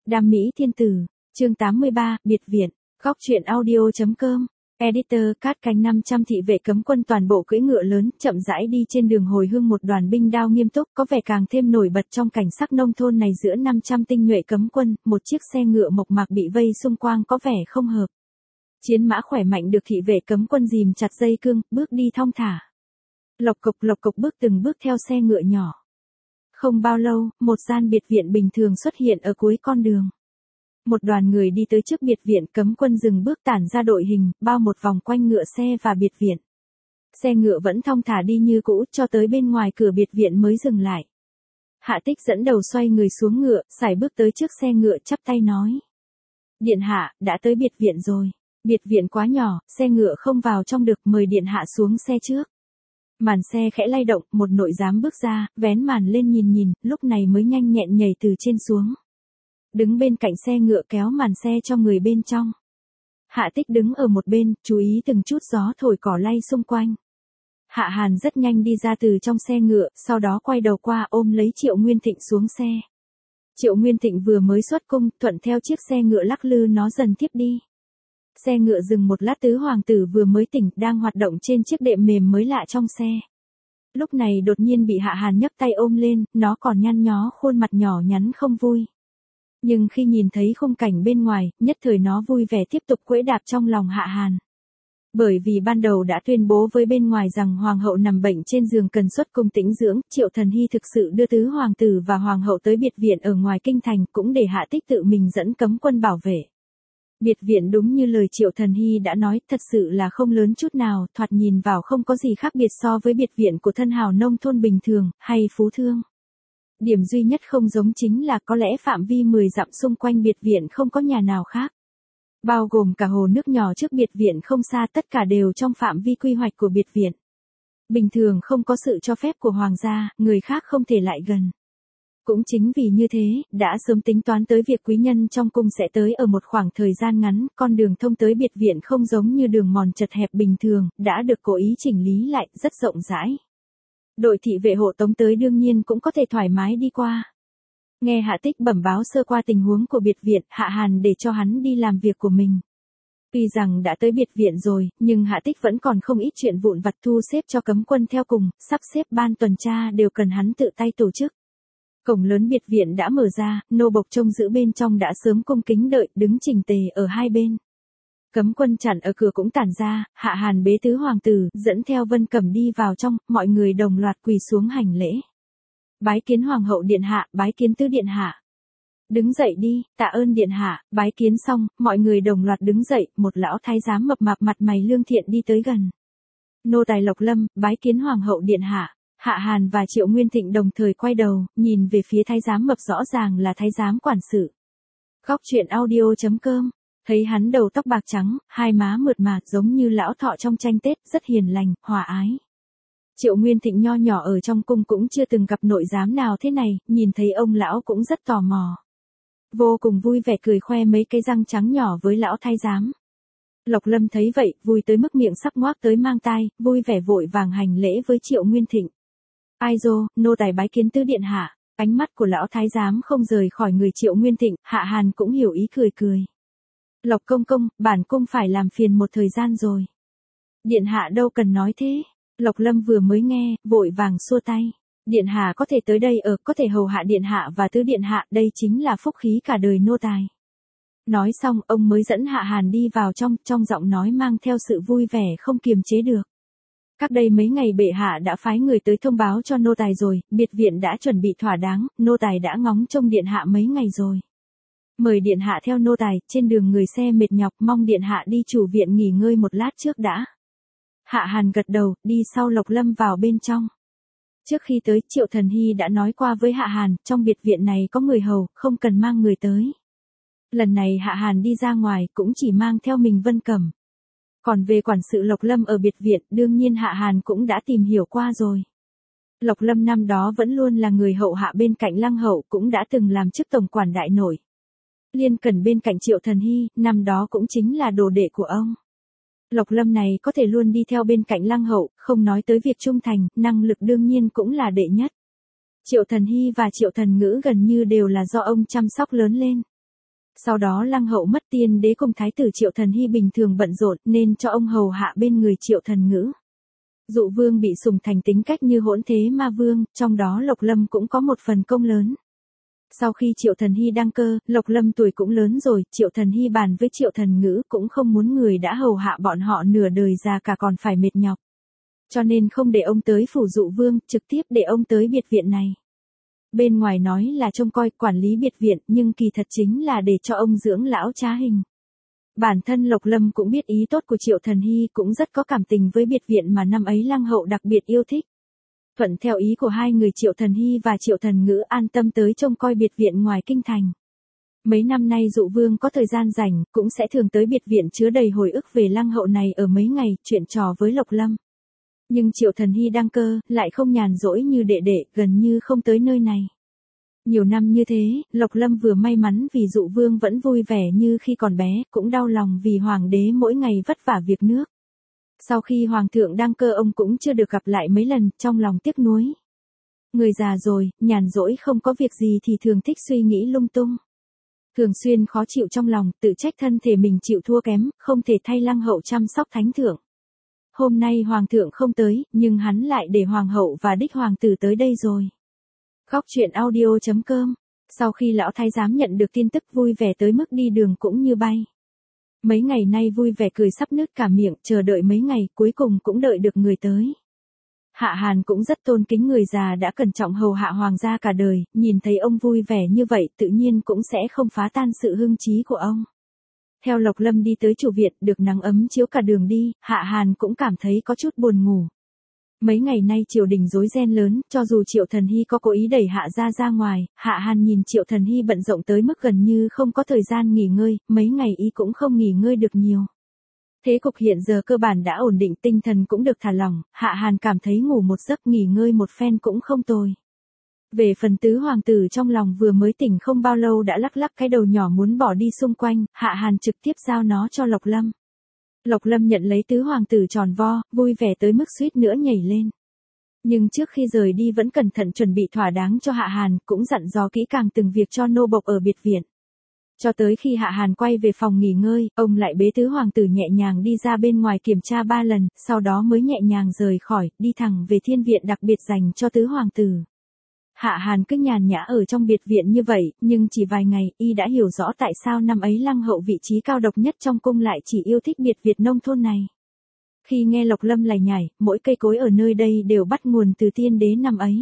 Đam mỹ thiên tử, chương 83, biệt viện, góc truyện audio.com. Editor cát cánh 500 thị vệ cấm quân toàn bộ cưỡi ngựa lớn, chậm rãi đi trên đường hồi hương, một đoàn binh đao nghiêm túc có vẻ càng thêm nổi bật trong cảnh sắc nông thôn này. Giữa 500 tinh nhuệ cấm quân, một chiếc xe ngựa mộc mạc bị vây xung quanh có vẻ không hợp. Chiến mã khỏe mạnh được thị vệ cấm quân rìm chặt dây cương, bước đi thong thả. Lộc cộc bước từng bước theo xe ngựa nhỏ. Không bao lâu, một gian biệt viện bình thường xuất hiện ở cuối con đường. Một đoàn người đi tới trước biệt viện, cấm quân dừng bước tản ra đội hình, bao một vòng quanh ngựa xe và biệt viện. Xe ngựa vẫn thong thả đi như cũ, cho tới bên ngoài cửa biệt viện mới dừng lại. Hạ Tích dẫn đầu xoay người xuống ngựa, sải bước tới trước xe ngựa, chắp tay nói: Điện hạ, đã tới biệt viện rồi. Biệt viện quá nhỏ, xe ngựa không vào trong được, mời điện hạ xuống xe trước. Màn xe khẽ lay động, một nội giám bước ra, vén màn lên nhìn, lúc này mới nhanh nhẹn nhảy từ trên xuống. Đứng bên cạnh xe ngựa kéo màn xe cho người bên trong. Hạ Tích đứng ở một bên, chú ý từng chút gió thổi cỏ lay xung quanh. Hạ Hàn rất nhanh đi ra từ trong xe ngựa, sau đó quay đầu qua ôm lấy Triệu Nguyên Thịnh xuống xe. Triệu Nguyên Thịnh vừa mới xuất cung, thuận theo chiếc xe ngựa lắc lư nó dần tiếp đi. Xe ngựa dừng một lát, tứ hoàng tử vừa mới tỉnh, đang hoạt động trên chiếc đệm mềm mới lạ trong xe. Lúc này đột nhiên bị Hạ Hàn nhấc tay ôm lên, nó còn nhăn nhó khuôn mặt nhỏ nhắn không vui. Nhưng khi nhìn thấy khung cảnh bên ngoài, nhất thời nó vui vẻ tiếp tục cưỡi đạp trong lòng Hạ Hàn. Bởi vì ban đầu đã tuyên bố với bên ngoài rằng hoàng hậu nằm bệnh trên giường cần xuất cung tĩnh dưỡng, Triệu Thần Hy thực sự đưa tứ hoàng tử và hoàng hậu tới biệt viện ở ngoài kinh thành, cũng để Hạ Tích tự mình dẫn cấm quân bảo vệ. Biệt viện đúng như lời Triệu Thần Hy đã nói, thật sự là không lớn chút nào, thoạt nhìn vào không có gì khác biệt so với biệt viện của thân hào nông thôn bình thường, hay phú thương. Điểm duy nhất không giống chính là có lẽ phạm vi 10 dặm xung quanh biệt viện không có nhà nào khác. Bao gồm cả hồ nước nhỏ trước biệt viện không xa, tất cả đều trong phạm vi quy hoạch của biệt viện. Bình thường không có sự cho phép của hoàng gia, người khác không thể lại gần. Cũng chính vì như thế, đã sớm tính toán tới việc quý nhân trong cung sẽ tới ở một khoảng thời gian ngắn, con đường thông tới biệt viện không giống như đường mòn chật hẹp bình thường, đã được cố ý chỉnh lý lại, rất rộng rãi. Đội thị vệ hộ tống tới đương nhiên cũng có thể thoải mái đi qua. Nghe Hạ Tích bẩm báo sơ qua tình huống của biệt viện, Hạ Hàn để cho hắn đi làm việc của mình. Tuy rằng đã tới biệt viện rồi, nhưng Hạ Tích vẫn còn không ít chuyện vụn vặt thu xếp cho cấm quân theo cùng, sắp xếp ban tuần tra đều cần hắn tự tay tổ chức. Cổng lớn biệt viện đã mở ra, nô bộc trông giữ bên trong đã sớm cung kính đợi, đứng chỉnh tề ở hai bên. Cấm quân chặn ở cửa cũng tản ra, Hạ Hàn bế tứ hoàng tử, dẫn theo Vân Cẩm đi vào trong, mọi người đồng loạt quỳ xuống hành lễ. Bái kiến hoàng hậu điện hạ, bái kiến tứ điện hạ. Đứng dậy đi, tạ ơn điện hạ, bái kiến xong, mọi người đồng loạt đứng dậy, một lão thái giám mập mạp mặt mày lương thiện đi tới gần. Nô tài Lộc Lâm, bái kiến hoàng hậu điện hạ. Hạ Hàn và Triệu Nguyên Thịnh đồng thời quay đầu, nhìn về phía thái giám mập, rõ ràng là thái giám quản sự. Góc truyện audio.com. Thấy hắn đầu tóc bạc trắng, hai má mượt mà giống như lão thọ trong tranh Tết, rất hiền lành, hòa ái. Triệu Nguyên Thịnh nho nhỏ ở trong cung cũng chưa từng gặp nội giám nào thế này, nhìn thấy ông lão cũng rất tò mò. Vô cùng vui vẻ cười khoe mấy cây răng trắng nhỏ với lão thái giám. Lộc Lâm thấy vậy, vui tới mức miệng sắp ngoác tới mang tai, vui vẻ vội vàng hành lễ với Triệu Nguyên Thịnh. Ai dô, nô tài bái kiến tứ điện hạ. Ánh mắt của lão thái giám không rời khỏi người Triệu Nguyên Thịnh, Hạ Hàn cũng hiểu ý cười cười. Lộc công công, bản cung phải làm phiền một thời gian rồi. Điện hạ đâu cần nói thế. Lộc Lâm vừa mới nghe, vội vàng xua tay. Điện hạ có thể tới đây ở, có thể hầu hạ điện hạ và tứ điện hạ, đây chính là phúc khí cả đời nô tài. Nói xong, ông mới dẫn Hạ Hàn đi vào trong giọng nói mang theo sự vui vẻ không kiềm chế được. Cách đây mấy ngày bệ hạ đã phái người tới thông báo cho nô tài rồi, biệt viện đã chuẩn bị thỏa đáng, nô tài đã ngóng trông điện hạ mấy ngày rồi. Mời điện hạ theo nô tài, trên đường người xe mệt nhọc, mong điện hạ đi chủ viện nghỉ ngơi một lát trước đã. Hạ Hàn gật đầu, đi sau Lộc Lâm vào bên trong. Trước khi tới, Triệu Thần Hy đã nói qua với Hạ Hàn, trong biệt viện này có người hầu, không cần mang người tới. Lần này Hạ Hàn đi ra ngoài, cũng chỉ mang theo mình Vân Cẩm. Còn về quản sự Lộc Lâm ở biệt viện, đương nhiên Hạ Hàn cũng đã tìm hiểu qua rồi. Lộc Lâm năm đó vẫn luôn là người hậu hạ bên cạnh Lăng hậu, cũng đã từng làm chức tổng quản đại nội. Liên Cẩn bên cạnh Triệu Thần Hy, năm đó cũng chính là đồ đệ của ông. Lộc Lâm này có thể luôn đi theo bên cạnh Lăng hậu, không nói tới việc trung thành, năng lực đương nhiên cũng là đệ nhất. Triệu Thần Hy và Triệu Thần Ngữ gần như đều là do ông chăm sóc lớn lên. Sau đó Lăng Hậu mất, tiên đế cùng thái tử Triệu Thần Hy bình thường bận rộn nên cho ông hầu hạ bên người Triệu Thần Ngữ. Dụ vương bị sủng thành tính cách như hỗn thế ma vương, trong đó Lộc Lâm cũng có một phần công lớn. Sau khi Triệu Thần Hy đăng cơ, Lộc Lâm tuổi cũng lớn rồi, Triệu Thần Hy bàn với Triệu Thần Ngữ cũng không muốn người đã hầu hạ bọn họ nửa đời già cả còn phải mệt nhọc. Cho nên không để ông tới phủ Dụ vương, trực tiếp để ông tới biệt viện này. Bên ngoài nói là trông coi quản lý biệt viện nhưng kỳ thật chính là để cho ông dưỡng lão trá hình. Bản thân Lộc Lâm cũng biết ý tốt của Triệu Thần Hy, cũng rất có cảm tình với biệt viện mà năm ấy Lăng Hậu đặc biệt yêu thích. Thuận theo ý của hai người, Triệu Thần Hy và Triệu Thần Ngữ an tâm tới trông coi biệt viện ngoài kinh thành. Mấy năm nay Dụ vương có thời gian rảnh, cũng sẽ thường tới biệt viện chứa đầy hồi ức về Lăng Hậu này ở mấy ngày, chuyện trò với Lộc Lâm. Nhưng Triệu Thần Hy đăng cơ, lại không nhàn rỗi như đệ đệ, gần như không tới nơi này. Nhiều năm như thế, Lộc Lâm vừa may mắn vì Dụ vương vẫn vui vẻ như khi còn bé, cũng đau lòng vì hoàng đế mỗi ngày vất vả việc nước. Sau khi hoàng thượng đăng cơ ông cũng chưa được gặp lại mấy lần, trong lòng tiếc nuối. Người già rồi, nhàn rỗi không có việc gì thì thường thích suy nghĩ lung tung. Thường xuyên khó chịu trong lòng, tự trách thân thể mình chịu thua kém, không thể thay Lăng Hậu chăm sóc thánh thượng. Hôm nay hoàng thượng không tới, nhưng hắn lại để hoàng hậu và đích hoàng tử tới đây rồi. Góc truyện audio.com. Sau khi lão thái giám nhận được tin tức vui vẻ tới mức đi đường cũng như bay. Mấy ngày nay vui vẻ cười sắp nứt cả miệng, chờ đợi mấy ngày, cuối cùng cũng đợi được người tới. Hạ Hàn cũng rất tôn kính người già đã cẩn trọng hầu hạ hoàng gia cả đời, nhìn thấy ông vui vẻ như vậy tự nhiên cũng sẽ không phá tan sự hưng trí của ông. Theo Lộc Lâm đi tới chủ viện, được nắng ấm chiếu cả đường đi, Hạ Hàn cũng cảm thấy có chút buồn ngủ. Mấy ngày nay triều đình rối ren lớn, cho dù Triệu Thần Hy có cố ý đẩy Hạ gia ra ngoài, Hạ Hàn nhìn Triệu Thần Hy bận rộn tới mức gần như không có thời gian nghỉ ngơi, mấy ngày y cũng không nghỉ ngơi được nhiều. Thế cục hiện giờ cơ bản đã ổn định, tinh thần cũng được thả lỏng, Hạ Hàn cảm thấy ngủ một giấc nghỉ ngơi một phen cũng không tồi. Về phần tứ hoàng tử trong lòng vừa mới tỉnh không bao lâu đã lắc lắc cái đầu nhỏ muốn bỏ đi xung quanh, Hạ Hàn trực tiếp giao nó cho Lộc Lâm. Lộc Lâm nhận lấy tứ hoàng tử tròn vo, vui vẻ tới mức suýt nữa nhảy lên. Nhưng trước khi rời đi vẫn cẩn thận chuẩn bị thỏa đáng cho Hạ Hàn, cũng dặn dò kỹ càng từng việc cho nô bộc ở biệt viện. Cho tới khi Hạ Hàn quay về phòng nghỉ ngơi, ông lại bế tứ hoàng tử nhẹ nhàng đi ra bên ngoài kiểm tra 3 lần, sau đó mới nhẹ nhàng rời khỏi, đi thẳng về thiên viện đặc biệt dành cho tứ hoàng tử. Hạ Hàn cứ nhàn nhã ở trong biệt viện như vậy, nhưng chỉ vài ngày, y đã hiểu rõ tại sao năm ấy Lăng Hậu vị trí cao độc nhất trong cung lại chỉ yêu thích biệt viện nông thôn này. Khi nghe Lộc Lâm lải nhải, mỗi cây cối ở nơi đây đều bắt nguồn từ tiên đế năm ấy.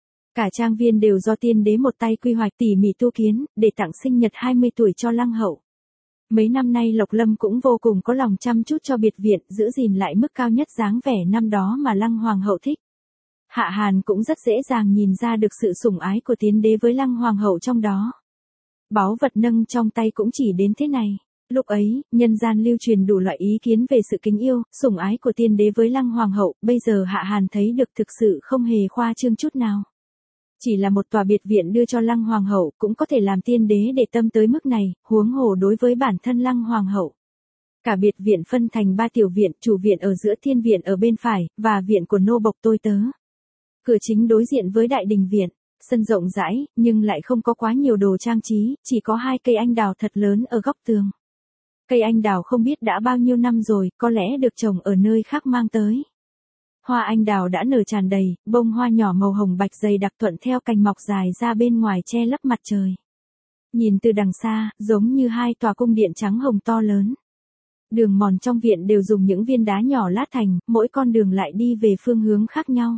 Cả trang viên đều do tiên đế một tay quy hoạch tỉ mỉ tu kiến, để tặng sinh nhật 20 tuổi cho Lăng Hậu. Mấy năm nay Lộc Lâm cũng vô cùng có lòng chăm chút cho biệt viện, giữ gìn lại mức cao nhất dáng vẻ năm đó mà Lăng Hoàng hậu thích. Hạ Hàn cũng rất dễ dàng nhìn ra được sự sủng ái của tiên đế với Lăng Hoàng hậu trong đó. Báu vật nâng trong tay cũng chỉ đến thế này. Lúc ấy, nhân gian lưu truyền đủ loại ý kiến về sự kính yêu, sủng ái của tiên đế với Lăng Hoàng hậu, bây giờ Hạ Hàn thấy được thực sự không hề khoa trương chút nào. Chỉ là một tòa biệt viện đưa cho Lăng Hoàng hậu cũng có thể làm tiên đế để tâm tới mức này, huống hồ đối với bản thân Lăng Hoàng hậu. Cả biệt viện phân thành 3 tiểu viện, chủ viện ở giữa, thiên viện ở bên phải, và viện của nô bộc tôi tớ. Cửa chính đối diện với đại đình viện, sân rộng rãi, nhưng lại không có quá nhiều đồ trang trí, chỉ có 2 cây anh đào thật lớn ở góc tường. Cây anh đào không biết đã bao nhiêu năm rồi, có lẽ được trồng ở nơi khác mang tới. Hoa anh đào đã nở tràn đầy, bông hoa nhỏ màu hồng bạch dày đặc thuận theo cành mọc dài ra bên ngoài che lấp mặt trời. Nhìn từ đằng xa, giống như 2 tòa cung điện trắng hồng to lớn. Đường mòn trong viện đều dùng những viên đá nhỏ lát thành, mỗi con đường lại đi về phương hướng khác nhau.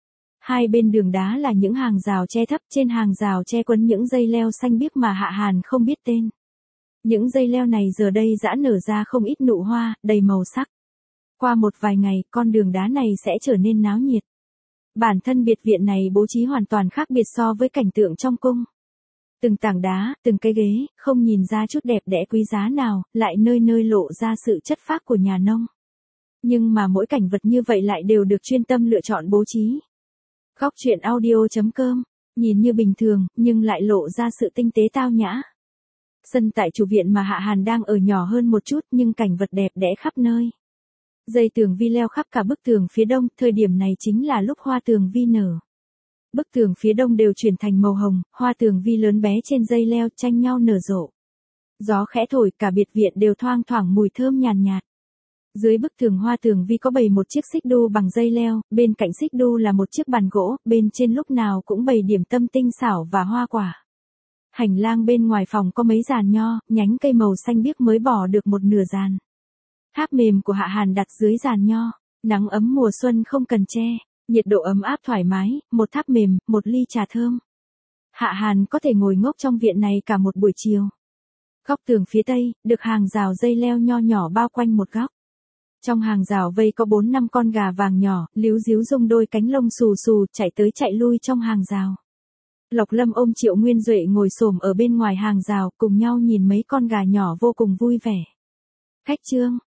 2 bên đường đá là những hàng rào che thấp, trên hàng rào che quấn những dây leo xanh biếc mà Hạ Hàn không biết tên. Những dây leo này giờ đây đã nở ra không ít nụ hoa, đầy màu sắc. Qua một vài ngày, con đường đá này sẽ trở nên náo nhiệt. Bản thân biệt viện này bố trí hoàn toàn khác biệt so với cảnh tượng trong cung. Từng tảng đá, từng cái ghế, không nhìn ra chút đẹp đẽ quý giá nào, lại nơi nơi lộ ra sự chất phác của nhà nông. Nhưng mà mỗi cảnh vật như vậy lại đều được chuyên tâm lựa chọn bố trí. Góc truyện audio.com, nhìn như bình thường, nhưng lại lộ ra sự tinh tế tao nhã. Sân tại chủ viện mà Hạ Hàn đang ở nhỏ hơn một chút nhưng cảnh vật đẹp đẽ khắp nơi. Dây tường vi leo khắp cả bức tường phía đông, thời điểm này chính là lúc hoa tường vi nở. Bức tường phía đông đều chuyển thành màu hồng, hoa tường vi lớn bé trên dây leo tranh nhau nở rộ. Gió khẽ thổi, cả biệt viện đều thoang thoảng mùi thơm nhàn nhạt. Dưới bức tường hoa tường vi có bày một chiếc xích đu bằng dây leo, bên cạnh xích đu là một chiếc bàn gỗ, bên trên lúc nào cũng bày điểm tâm tinh xảo và hoa quả. Hành lang bên ngoài phòng có mấy giàn nho, nhánh cây màu xanh biếc mới bỏ được một nửa giàn. Tháp mềm của Hạ Hàn đặt dưới giàn nho, nắng ấm mùa xuân không cần che, nhiệt độ ấm áp thoải mái, một tháp mềm, một ly trà thơm. Hạ Hàn có thể ngồi ngốc trong viện này cả một buổi chiều. Góc tường phía tây, được hàng rào dây leo nho nhỏ bao quanh một góc. Trong hàng rào vây có 4-5 con gà vàng nhỏ, líu díu rung đôi cánh lông xù xù, chạy tới chạy lui trong hàng rào. Lộc Lâm ôm Triệu Nguyên Duệ ngồi xổm ở bên ngoài hàng rào, cùng nhau nhìn mấy con gà nhỏ vô cùng vui vẻ. Khách trương,